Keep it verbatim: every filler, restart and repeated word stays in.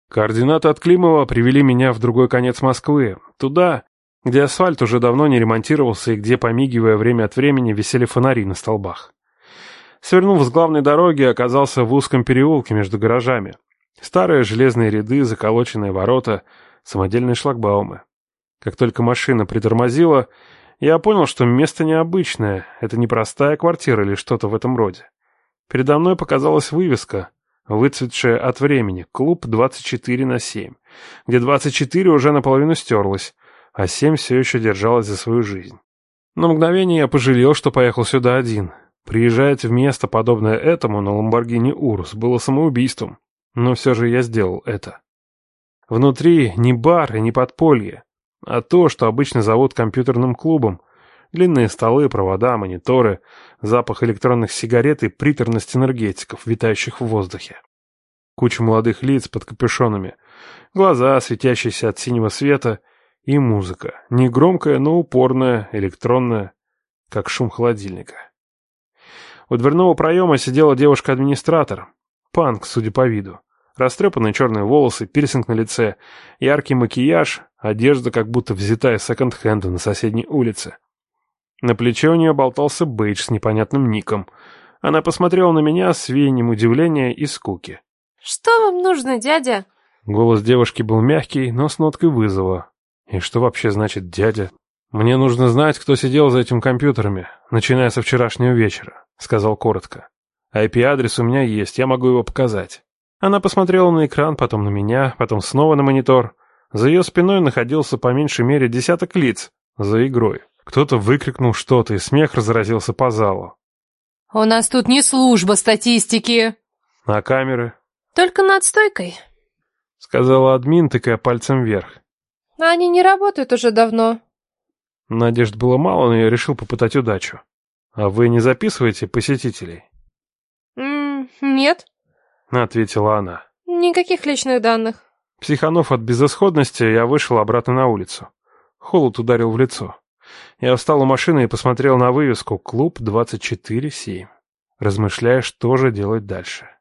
Координаты от Климова привели меня в другой конец Москвы, туда, где асфальт уже давно не ремонтировался и где, помигивая время от времени, висели фонари на столбах. Свернув с главной дороги, оказался в узком переулке между гаражами. Старые железные ряды, заколоченные ворота, самодельные шлагбаумы. Как только машина притормозила, я понял, что место необычное, это не простая квартира или что-то в этом роде. Передо мной показалась вывеска, выцветшая от времени, клуб двадцать четыре на семь, где двадцать четыре уже наполовину стерлась, а семь все еще держалась за свою жизнь. На мгновение я пожалел, что поехал сюда один. Приезжать в место, подобное этому, на Ламборгини Урус, было самоубийством, но все же я сделал это. Внутри не бар и не подполье, а то, что обычно зовут компьютерным клубом. Длинные столы, провода, мониторы, запах электронных сигарет и приторность энергетиков, витающих в воздухе. Куча молодых лиц под капюшонами, глаза, светящиеся от синего света, и музыка, негромкая, но упорная, электронная, как шум холодильника. У дверного проема сидела девушка-администратор, панк, судя по виду. Растрепанные черные волосы, пирсинг на лице, яркий макияж, одежда как будто взята из секонд-хенда на соседней улице. На плече у нее болтался бейдж с непонятным ником. Она посмотрела на меня с веянием удивления и скуки. «Что вам нужно, дядя?» Голос девушки был мягкий, но с ноткой вызова. И что вообще значит «дядя»? «Мне нужно знать, кто сидел за этими компьютерами, начиная со вчерашнего вечера», — сказал коротко. ай пи-адрес у меня есть, я могу его показать. Она посмотрела на экран, потом на меня, потом снова на монитор. За ее спиной находился по меньшей мере десяток лиц за игрой. Кто-то выкрикнул что-то, и смех разразился по залу. «У нас тут не служба статистики». «А камеры?» «Только над стойкой», — сказала админ, тыкая пальцем вверх. «Они не работают уже давно». Надежд было мало, но я решил попытать удачу. «А вы не записываете посетителей?» М-м, «Нет», — ответила она. «Никаких личных данных». Психанув от безысходности, я вышел обратно на улицу. Холод ударил в лицо. Я встал у машины и посмотрел на вывеску «Клуб двадцать четыре семь», размышляя, что же делать дальше.